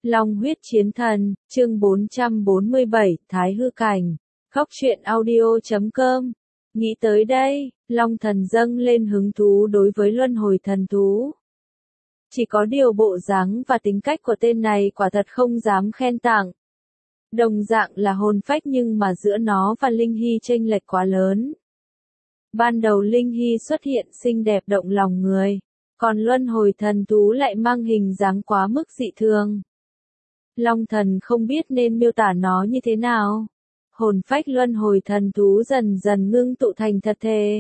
Long huyết chiến thần, chương 447, Thái hư cảnh. Góc truyện audio.com. Nghĩ tới đây, Long thần dâng lên hứng thú đối với luân hồi thần thú. Chỉ có điều bộ dáng và tính cách của tên này quả thật không dám khen tặng. Đồng dạng là hồn phách nhưng mà giữa nó và Linh Hy chênh lệch quá lớn. Ban đầu Linh Hy xuất hiện xinh đẹp động lòng người, còn luân hồi thần thú lại mang hình dáng quá mức dị thường. Long thần không biết nên miêu tả nó như thế nào. Hồn phách luân hồi thần thú dần dần ngưng tụ thành thật thể.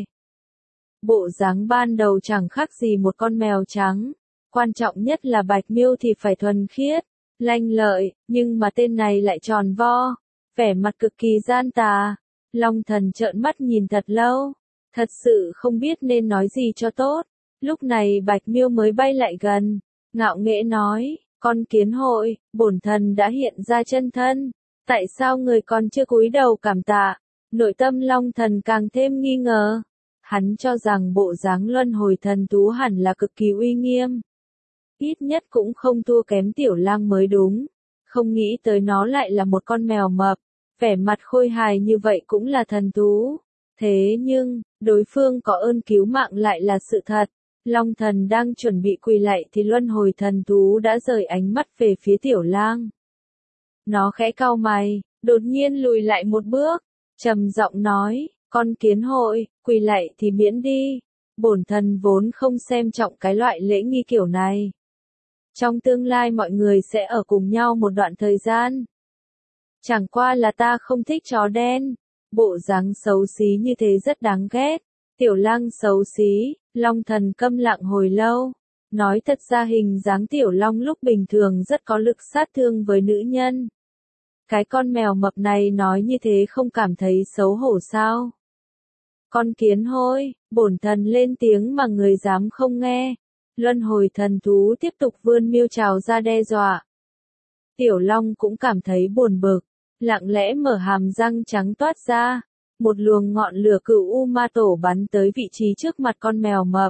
Bộ dáng ban đầu chẳng khác gì một con mèo trắng. Quan trọng nhất là bạch miêu thì phải thuần khiết, lanh lợi, nhưng mà tên này lại tròn vo, vẻ mặt cực kỳ gian tà. Long thần trợn mắt nhìn thật lâu, thật sự không biết nên nói gì cho tốt. Lúc này bạch miêu mới bay lại gần, ngạo nghễ nói, con kiến hội, bổn thần đã hiện ra chân thân, tại sao người còn chưa cúi đầu cảm tạ? Nội tâm Long thần càng thêm nghi ngờ, hắn cho rằng bộ dáng luân hồi thần thú hẳn là cực kỳ uy nghiêm. Ít nhất cũng không thua kém tiểu lang mới đúng, không nghĩ tới nó lại là một con mèo mập, vẻ mặt khôi hài như vậy cũng là thần thú. Thế nhưng, đối phương có ơn cứu mạng lại là sự thật. Long thần đang chuẩn bị quỳ lạy thì luân hồi thần thú đã rời ánh mắt về phía tiểu lang. Nó khẽ cau mày, đột nhiên lùi lại một bước, trầm giọng nói, con kiến hội, quỳ lạy thì miễn đi. Bổn thần vốn không xem trọng cái loại lễ nghi kiểu này. Trong tương lai mọi người sẽ ở cùng nhau một đoạn thời gian. Chẳng qua là ta không thích chó đen. Bộ dáng xấu xí như thế rất đáng ghét. Tiểu lang xấu xí, Long thần câm lặng hồi lâu. Nói thật ra hình dáng tiểu long lúc bình thường rất có lực sát thương với nữ nhân. Cái con mèo mập này nói như thế không cảm thấy xấu hổ sao? Con kiến hôi, bổn thần lên tiếng mà người dám không nghe. Luân hồi thần thú tiếp tục vươn miêu trào ra đe dọa. Tiểu long cũng cảm thấy buồn bực, lặng lẽ mở hàm răng trắng toát ra. Một luồng ngọn lửa cửu u ma tổ bắn tới vị trí trước mặt con mèo mập.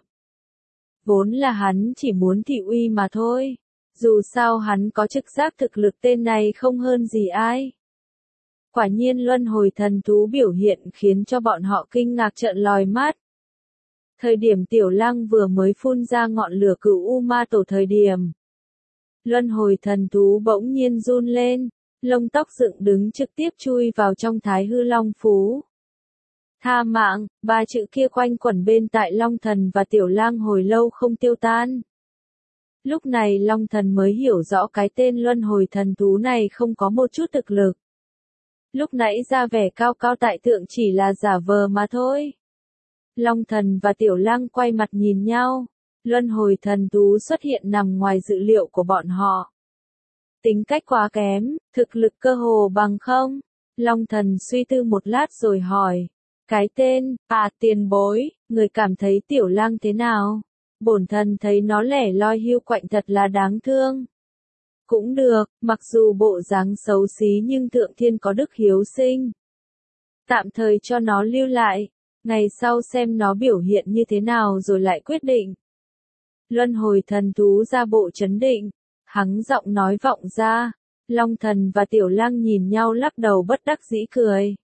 Vốn là hắn chỉ muốn thị uy mà thôi. Dù sao hắn có trực giác thực lực tên này không hơn gì ai. Quả nhiên luân hồi thần thú biểu hiện khiến cho bọn họ kinh ngạc trợn lòi mắt. Thời điểm tiểu lang vừa mới phun ra ngọn lửa cửu u ma tổ thời điểm. Luân hồi thần thú bỗng nhiên run lên, lông tóc dựng đứng trực tiếp chui vào trong thái hư long phú. Tha mạng, ba chữ kia quanh quẩn bên tại long thần và tiểu lang hồi lâu không tiêu tan. Lúc này long thần mới hiểu rõ cái tên luân hồi thần thú này không có một chút thực lực. Lúc nãy ra vẻ cao cao tại thượng chỉ là giả vờ mà thôi. Long thần và tiểu lang quay mặt nhìn nhau. Luân hồi thần thú xuất hiện nằm ngoài dự liệu của bọn họ. Tính cách quá kém, thực lực cơ hồ bằng không. Long thần suy tư một lát rồi hỏi. Cái tên, tiền bối, người cảm thấy tiểu lang thế nào? Bổn thần thấy nó lẻ loi hiu quạnh thật là đáng thương. Cũng được, mặc dù bộ dáng xấu xí nhưng thượng thiên có đức hiếu sinh. Tạm thời cho nó lưu lại, ngày sau xem nó biểu hiện như thế nào rồi lại quyết định. Luân hồi thần thú ra bộ trấn định, hắng giọng nói vọng ra. Long thần và tiểu lang nhìn nhau lắc đầu bất đắc dĩ cười.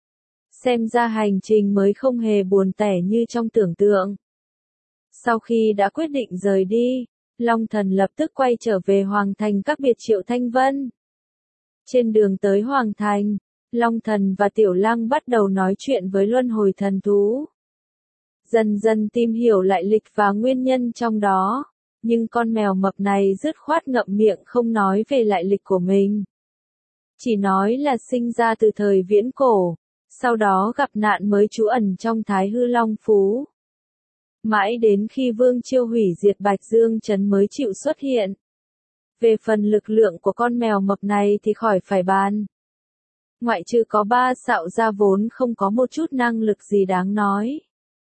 Xem ra hành trình mới không hề buồn tẻ như trong tưởng tượng. Sau khi đã quyết định rời đi, Long thần lập tức quay trở về Hoàng Thành các biệt Triệu Thanh Vân. Trên đường tới Hoàng Thành, Long thần và tiểu lang bắt đầu nói chuyện với luân hồi thần thú. Dần dần tìm hiểu lại lịch và nguyên nhân trong đó, nhưng con mèo mập này dứt khoát ngậm miệng không nói về lại lịch của mình. Chỉ nói là sinh ra từ thời viễn cổ, sau đó gặp nạn mới trú ẩn trong Thái hư long phú. Mãi đến khi Vương Chiêu hủy diệt Bạch Dương Trấn mới chịu xuất hiện. Về phần lực lượng của con mèo mập này thì khỏi phải bàn. Ngoại trừ có ba xạo ra vốn không có một chút năng lực gì đáng nói.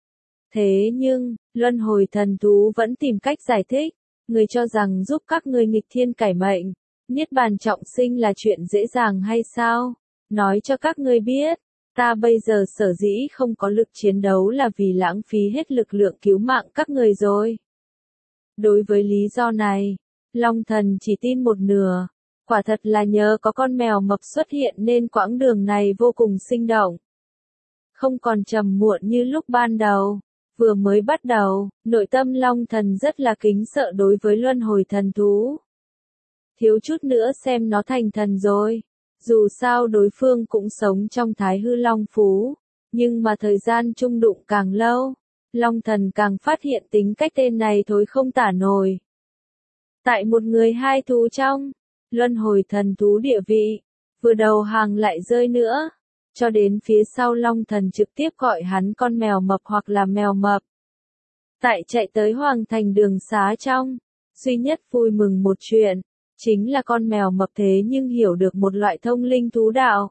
Thế nhưng, luân hồi thần thú vẫn tìm cách giải thích. Người cho rằng giúp các ngươi nghịch thiên cải mệnh, niết bàn trọng sinh là chuyện dễ dàng hay sao? Nói cho các ngươi biết. Ta bây giờ sở dĩ không có lực chiến đấu là vì lãng phí hết lực lượng cứu mạng các người rồi. Đối với lý do này, Long thần chỉ tin một nửa, Quả thật là nhờ có con mèo mập xuất hiện nên quãng đường này vô cùng sinh động. Không còn trầm muộn như lúc ban đầu. Vừa mới bắt đầu, nội tâm Long Thần rất là kính sợ đối với luân hồi thần thú. Thiếu chút nữa xem nó thành thần rồi. Dù sao đối phương cũng sống trong Thái Hư Long Phú. Nhưng mà thời gian chung đụng càng lâu, Long Thần càng phát hiện tính cách tên này thối không tả nổi. Tại một người hai thú trong, luân hồi thần thú địa vị, vừa đầu hàng lại rơi nữa. Cho đến phía sau Long Thần trực tiếp gọi hắn con mèo mập hoặc là mèo mập. Tại chạy tới Hoàng Thành đường xá trong, duy nhất vui mừng một chuyện, chính là con mèo mập thế nhưng hiểu được một loại thông linh thú đạo.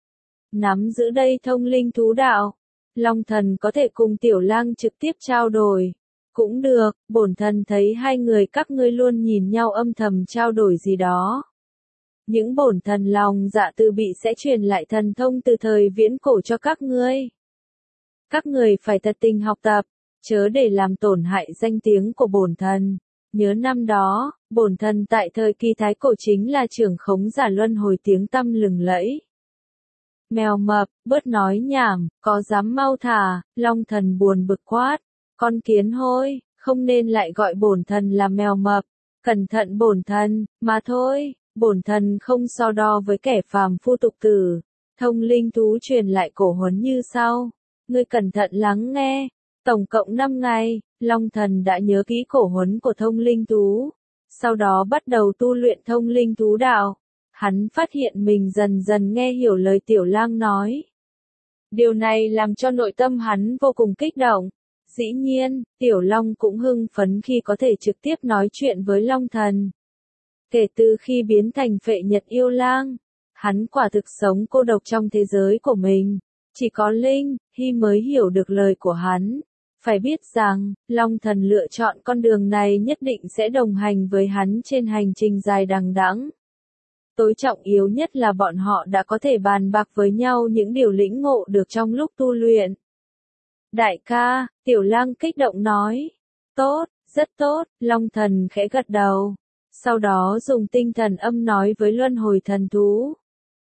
Nắm giữ đây thông linh thú đạo, Long Thần có thể cùng Tiểu Lang trực tiếp trao đổi. Cũng được, bổn thần thấy hai người các ngươi luôn nhìn nhau âm thầm trao đổi gì đó. Những bổn thần lòng dạ từ bị sẽ truyền lại thần thông từ thời viễn cổ cho các ngươi. Các người phải thật tình học tập, chớ để làm tổn hại danh tiếng của bổn thần. Nhớ năm đó, bổn thần tại thời kỳ thái cổ chính là trưởng khống giả luân hồi tiếng tăm lừng lẫy. Mèo mập, bớt nói nhảm, có dám mau thả, Long Thần buồn bực quát. Con kiến hôi, không nên lại gọi bổn thần là mèo mập. Cẩn thận bổn thần, mà thôi, bổn thần không so đo với kẻ phàm phu tục tử. Thông linh thú truyền lại cổ huấn như sau. Ngươi cẩn thận lắng nghe. Tổng cộng 5 ngày, Long Thần đã nhớ kỹ cổ huấn của thông linh thú. Sau đó bắt đầu tu luyện thông linh thú đạo. Hắn phát hiện mình dần dần nghe hiểu lời Tiểu Lang nói. Điều này làm cho nội tâm hắn vô cùng kích động. Dĩ nhiên, Tiểu Long cũng hưng phấn khi có thể trực tiếp nói chuyện với Long Thần. Kể từ khi biến thành Phệ Nhật Yêu Lang, hắn quả thực sống cô độc trong thế giới của mình. Chỉ có Linh Hy mới hiểu được lời của hắn. Phải biết rằng, Long Thần lựa chọn con đường này nhất định sẽ đồng hành với hắn trên hành trình dài đằng đẵng. Tối trọng yếu nhất là bọn họ đã có thể bàn bạc với nhau những điều lĩnh ngộ được trong lúc tu luyện. Đại ca, Tiểu Lang kích động nói. Tốt, rất tốt, Long Thần khẽ gật đầu. Sau đó dùng tinh thần âm nói với luân hồi thần thú.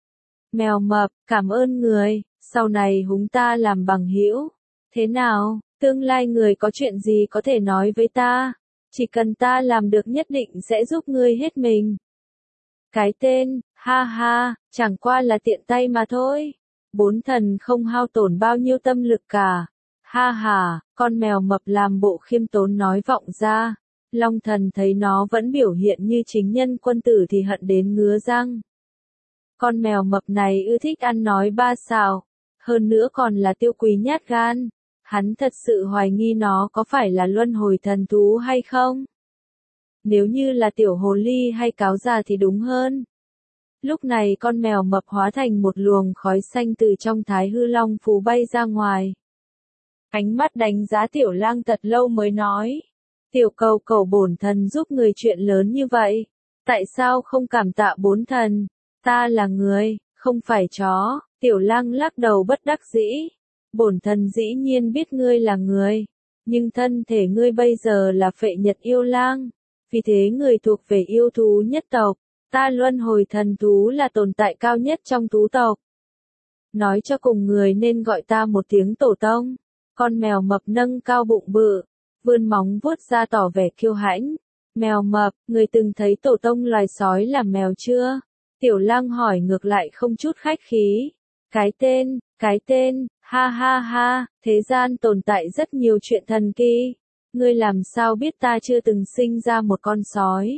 Mèo mập, cảm ơn người, sau này húng ta làm bằng hữu. Thế nào, tương lai người có chuyện gì có thể nói với ta? Chỉ cần ta làm được nhất định sẽ giúp ngươi hết mình. Cái tên, ha ha, chẳng qua là tiện tay mà thôi. Bốn thần không hao tổn bao nhiêu tâm lực cả. Ha ha, con mèo mập làm bộ khiêm tốn nói vọng ra. Long Thần thấy nó vẫn biểu hiện như chính nhân quân tử thì hận đến ngứa răng. Con mèo mập này ưa thích ăn nói ba xạo, hơn nữa còn là tiêu quý nhát gan. Hắn thật sự hoài nghi nó có phải là luân hồi thần thú hay không? Nếu như là tiểu hồ ly hay cáo già thì đúng hơn. Lúc này con mèo mập hóa thành một luồng khói xanh từ trong Thái Hư Long Phú bay ra ngoài. Ánh mắt đánh giá Tiểu Lang thật lâu mới nói. Tiểu cầu cầu bổn thần giúp người chuyện lớn như vậy. Tại sao không cảm tạ bốn thần? Ta là người, không phải chó. Tiểu Lang lắc đầu bất đắc dĩ. Bổn thần dĩ nhiên biết ngươi là người. Nhưng thân thể ngươi bây giờ là Phệ Nhật Yêu Lang. Vì thế người thuộc về yêu thú nhất tộc. Ta luân hồi thần thú là tồn tại cao nhất trong thú tộc. Nói cho cùng người nên gọi ta một tiếng tổ tông. Con mèo mập nâng cao bụng bự, vươn móng vuốt ra tỏ vẻ kiêu hãnh. Mèo mập, người từng thấy tổ tông loài sói là mèo chưa? Tiểu Lang hỏi ngược lại không chút khách khí. Cái tên, ha ha ha, thế gian tồn tại rất nhiều chuyện thần kỳ. Ngươi làm sao biết ta chưa từng sinh ra một con sói?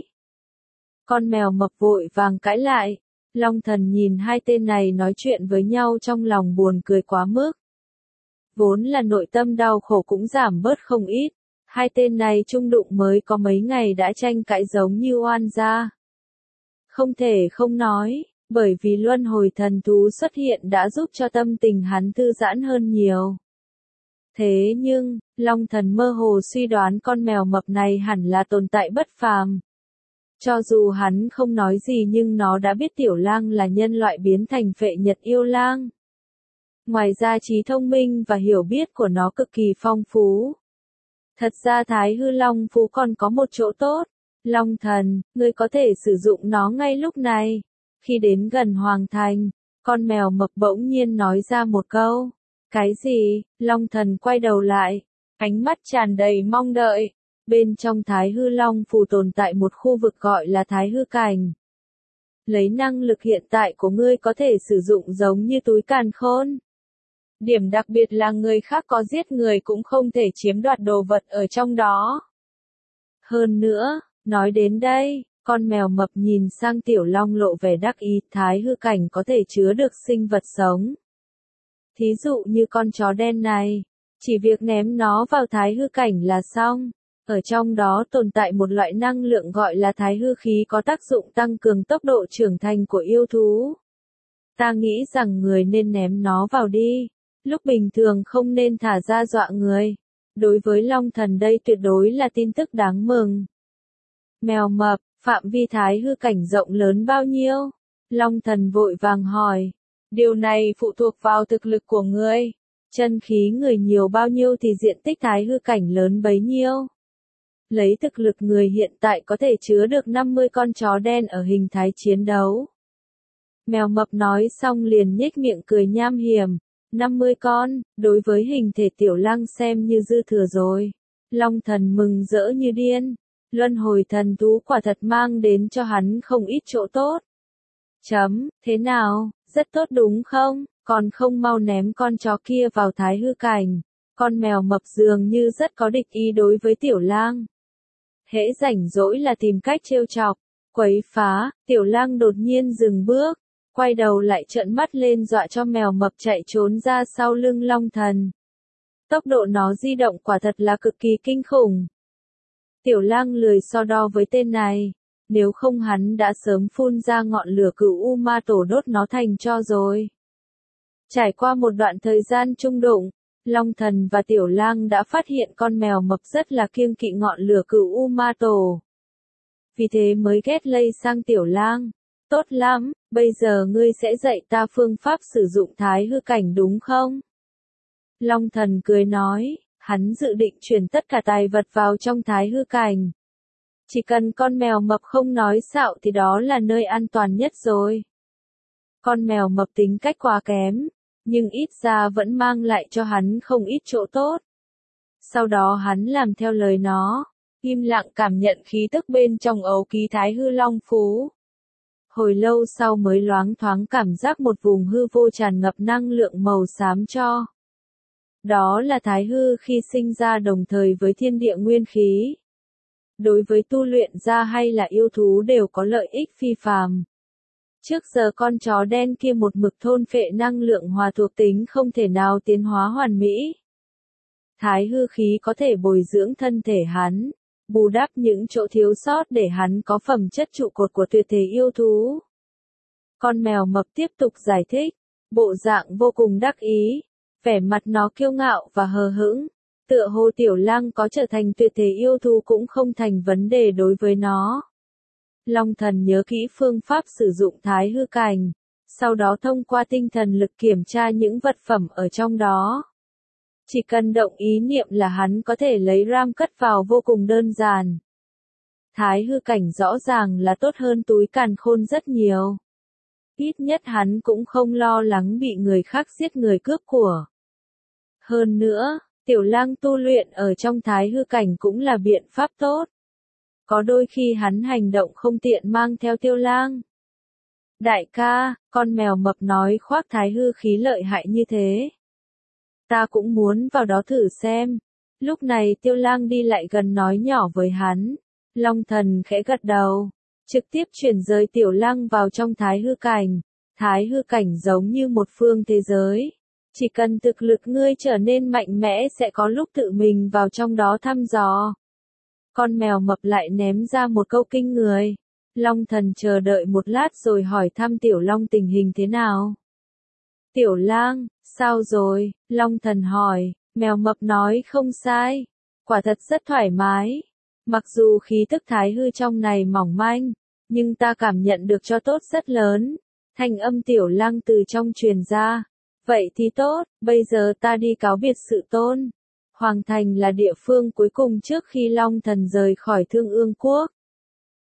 Con mèo mập vội vàng cãi lại. Long Thần nhìn hai tên này nói chuyện với nhau trong lòng buồn cười quá mức. Vốn là nội tâm đau khổ cũng giảm bớt không ít. Hai tên này chung đụng mới có mấy ngày đã tranh cãi giống như oan gia. Không thể không nói, bởi vì luân hồi thần thú xuất hiện đã giúp cho tâm tình hắn thư giãn hơn nhiều. Thế nhưng, Long Thần mơ hồ suy đoán con mèo mập này hẳn là tồn tại bất phàm. Cho dù hắn không nói gì nhưng nó đã biết Tiểu Lang là nhân loại biến thành Phệ Nhật Yêu Lang. Ngoài ra trí thông minh và hiểu biết của nó cực kỳ phong phú. Thật ra Thái Hư Long Phú còn có một chỗ tốt, Long thần, ngươi có thể sử dụng nó ngay lúc này. Khi đến gần Hoàng Thành, con mèo mập bỗng nhiên nói ra một câu. Cái gì? Long thần quay đầu lại, ánh mắt tràn đầy mong đợi. Bên trong Thái Hư Long Phù tồn tại một khu vực gọi là Thái Hư Cảnh. Lấy năng lực hiện tại của ngươi có thể sử dụng giống như túi càn khôn. Điểm đặc biệt là người khác có giết người cũng không thể chiếm đoạt đồ vật ở trong đó. Hơn nữa, nói đến đây, con mèo mập nhìn sang Tiểu Long lộ vẻ đắc ý, Thái Hư Cảnh có thể chứa được sinh vật sống. Thí dụ như con chó đen này, chỉ việc ném nó vào Thái Hư Cảnh là xong. Ở trong đó tồn tại một loại năng lượng gọi là Thái Hư khí có tác dụng tăng cường tốc độ trưởng thành của yêu thú. Ta nghĩ rằng người nên ném nó vào đi. Lúc bình thường không nên thả ra dọa người. Đối với Long thần đây tuyệt đối là tin tức đáng mừng. Mèo mập, phạm vi Thái Hư Cảnh rộng lớn bao nhiêu? Long thần vội vàng hỏi. Điều này phụ thuộc vào thực lực của ngươi. Chân khí người nhiều bao nhiêu thì diện tích Thái Hư Cảnh lớn bấy nhiêu. Lấy thực lực người hiện tại có thể chứa được 50 con chó đen ở hình thái chiến đấu. Mèo mập nói xong liền nhếch miệng cười nham hiểm. 50 con, đối với hình thể Tiểu Lăng xem như dư thừa rồi. Long thần mừng rỡ như điên. Luân hồi thần thú quả thật mang đến cho hắn không ít chỗ tốt. Thế nào, rất tốt đúng không? Còn không mau ném con chó kia vào Thái Hư Cảnh. Con mèo mập dường như rất có địch ý đối với Tiểu Lang. Hễ rảnh rỗi là tìm cách trêu chọc, quấy phá, Tiểu Lang đột nhiên dừng bước, quay đầu lại trợn mắt lên dọa cho mèo mập chạy trốn ra sau lưng Long thần. Tốc độ nó di động quả thật là cực kỳ kinh khủng. Tiểu Lang lười so đo với tên này, nếu không hắn đã sớm phun ra ngọn lửa cửu u ma tổ đốt nó thành tro rồi. Trải qua một đoạn thời gian chung đụng, Long thần và Tiểu Lang đã phát hiện con mèo mập rất là kiêng kỵ ngọn lửa cửu u ma tổ. Vì thế mới ghét lây sang Tiểu Lang. Tốt lắm, bây giờ ngươi sẽ dạy ta phương pháp sử dụng Thái Hư Cảnh đúng không? Long thần cười nói, hắn dự định chuyển tất cả tài vật vào trong Thái Hư Cảnh. Chỉ cần con mèo mập không nói xạo thì đó là nơi an toàn nhất rồi. Con mèo mập tính cách quá kém, nhưng ít ra vẫn mang lại cho hắn không ít chỗ tốt. Sau đó hắn làm theo lời nó, im lặng cảm nhận khí tức bên trong ấu ký Thái Hư Long Phú. Hồi lâu sau mới loáng thoáng cảm giác một vùng hư vô tràn ngập năng lượng màu xám cho. Đó là Thái Hư khi sinh ra đồng thời với thiên địa nguyên khí. Đối với tu luyện gia hay là yêu thú đều có lợi ích phi phàm. Trước giờ con chó đen kia một mực thôn phệ năng lượng hòa thuộc tính không thể nào tiến hóa hoàn mỹ. Thái Hư khí có thể bồi dưỡng thân thể hắn, bù đắp những chỗ thiếu sót để hắn có phẩm chất trụ cột của tuyệt thế yêu thú. Con mèo mập tiếp tục giải thích, bộ dạng vô cùng đắc ý, vẻ mặt nó kiêu ngạo và hờ hững, tựa hồ Tiểu Lang có trở thành tuyệt thế yêu thú cũng không thành vấn đề đối với nó. Long thần nhớ kỹ phương pháp sử dụng Thái Hư Cảnh, sau đó thông qua tinh thần lực kiểm tra những vật phẩm ở trong đó. Chỉ cần động ý niệm là hắn có thể lấy RAM cất vào vô cùng đơn giản. Thái Hư Cảnh rõ ràng là tốt hơn túi càn khôn rất nhiều. Ít nhất hắn cũng không lo lắng bị người khác giết người cướp của. Hơn nữa, Tiểu Lang tu luyện ở trong Thái Hư Cảnh cũng là biện pháp tốt. Có đôi khi hắn hành động không tiện mang theo Tiêu Lang. Đại ca, con mèo mập nói khoác Thái Hư khí lợi hại như thế. Ta cũng muốn vào đó thử xem. Lúc này Tiêu Lang đi lại gần nói nhỏ với hắn. Long thần khẽ gật đầu, trực tiếp chuyển rời Tiểu Lang vào trong Thái Hư Cảnh. Thái Hư Cảnh giống như một phương thế giới. Chỉ cần thực lực ngươi trở nên mạnh mẽ sẽ có lúc tự mình vào trong đó thăm dò. Con mèo mập lại ném ra một câu kinh người. Long thần chờ đợi một lát rồi hỏi thăm Tiểu Long tình hình thế nào. Tiểu Lang, sao rồi? Long thần hỏi, mèo mập nói không sai. Quả thật rất thoải mái. Mặc dù khí tức Thái Hư trong này mỏng manh, nhưng ta cảm nhận được cho tốt rất lớn. Thanh âm Tiểu Lang từ trong truyền ra. Vậy thì tốt, bây giờ ta đi cáo biệt sự tôn. Hoàng Thành là địa phương cuối cùng trước khi Long thần rời khỏi Thương Ương Quốc.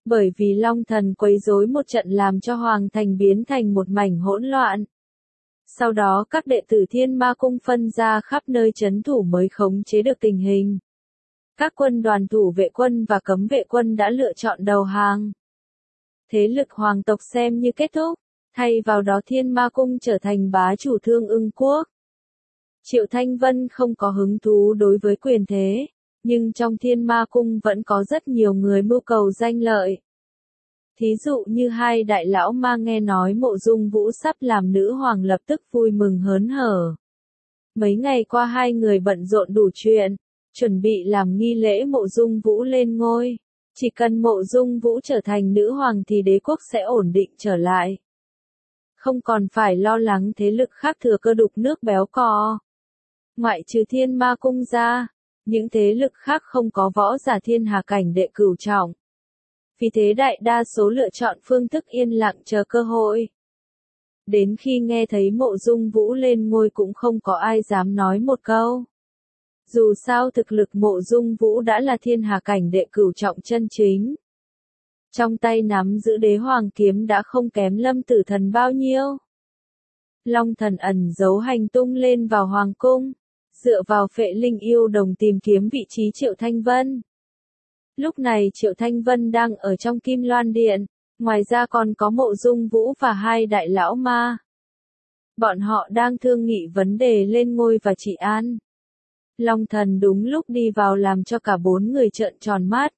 Bởi vì Long Thần quấy rối một trận làm cho Hoàng Thành biến thành một mảnh hỗn loạn. Sau đó các đệ tử Thiên Ma Cung phân ra khắp nơi trấn thủ mới khống chế được tình hình. Các quân đoàn thủ vệ quân và cấm vệ quân đã lựa chọn đầu hàng. Thế lực hoàng tộc xem như kết thúc, thay vào đó Thiên Ma Cung trở thành bá chủ Thương Ưng Quốc. Triệu Thanh Vân không có hứng thú đối với quyền thế, nhưng trong Thiên Ma Cung vẫn có rất nhiều người mưu cầu danh lợi. Thí dụ như hai đại lão ma nghe nói Mộ Dung Vũ sắp làm nữ hoàng lập tức vui mừng hớn hở. Mấy ngày qua hai người bận rộn đủ chuyện, chuẩn bị làm nghi lễ Mộ Dung Vũ lên ngôi. Chỉ cần Mộ Dung Vũ trở thành nữ hoàng thì đế quốc sẽ ổn định trở lại. Không còn phải lo lắng thế lực khác thừa cơ đục nước béo cò. Ngoại trừ Thiên Ma Cung ra, những thế lực khác không có võ giả thiên hà cảnh đệ cửu trọng. Vì thế đại đa số lựa chọn phương thức yên lặng chờ cơ hội. Đến khi nghe thấy Mộ Dung Vũ lên ngôi cũng không có ai dám nói một câu. Dù sao thực lực Mộ Dung Vũ đã là thiên hà cảnh đệ cửu trọng chân chính. Trong tay nắm giữ đế hoàng kiếm đã không kém Lâm Tử Thần bao nhiêu. Long Thần ẩn giấu hành tung lên vào hoàng cung, dựa vào phệ linh yêu đồng tìm kiếm vị trí Triệu Thanh Vân. Lúc này Triệu Thanh Vân đang ở trong Kim Loan Điện, ngoài ra còn có Mộ Dung Vũ và hai đại lão ma. Bọn họ đang thương nghị vấn đề lên ngôi và trị an. Long Thần đúng lúc đi vào làm cho cả bốn người trợn tròn mắt.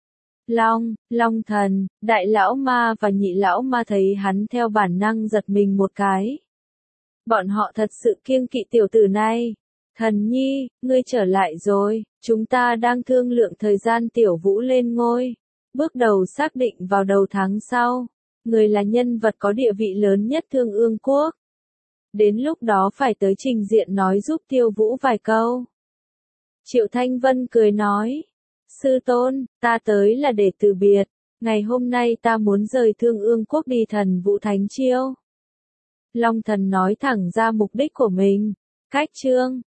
Long Thần, đại lão ma và nhị lão ma thấy hắn theo bản năng giật mình một cái. Bọn họ thật sự kiêng kỵ tiểu tử này. Thần nhi, ngươi trở lại rồi, chúng ta đang thương lượng thời gian tiểu Vũ lên ngôi. Bước đầu xác định vào đầu tháng sau. Người là nhân vật có địa vị lớn nhất Thương Ương Quốc. Đến lúc đó phải tới trình diện nói giúp Tiêu Vũ vài câu. Triệu Thanh Vân cười nói. Sư tôn, ta tới là để từ biệt. Ngày hôm nay ta muốn rời Thương Ương Quốc đi Thần Vũ Thánh Chiêu. Long Thần nói thẳng ra mục đích của mình. Cách chương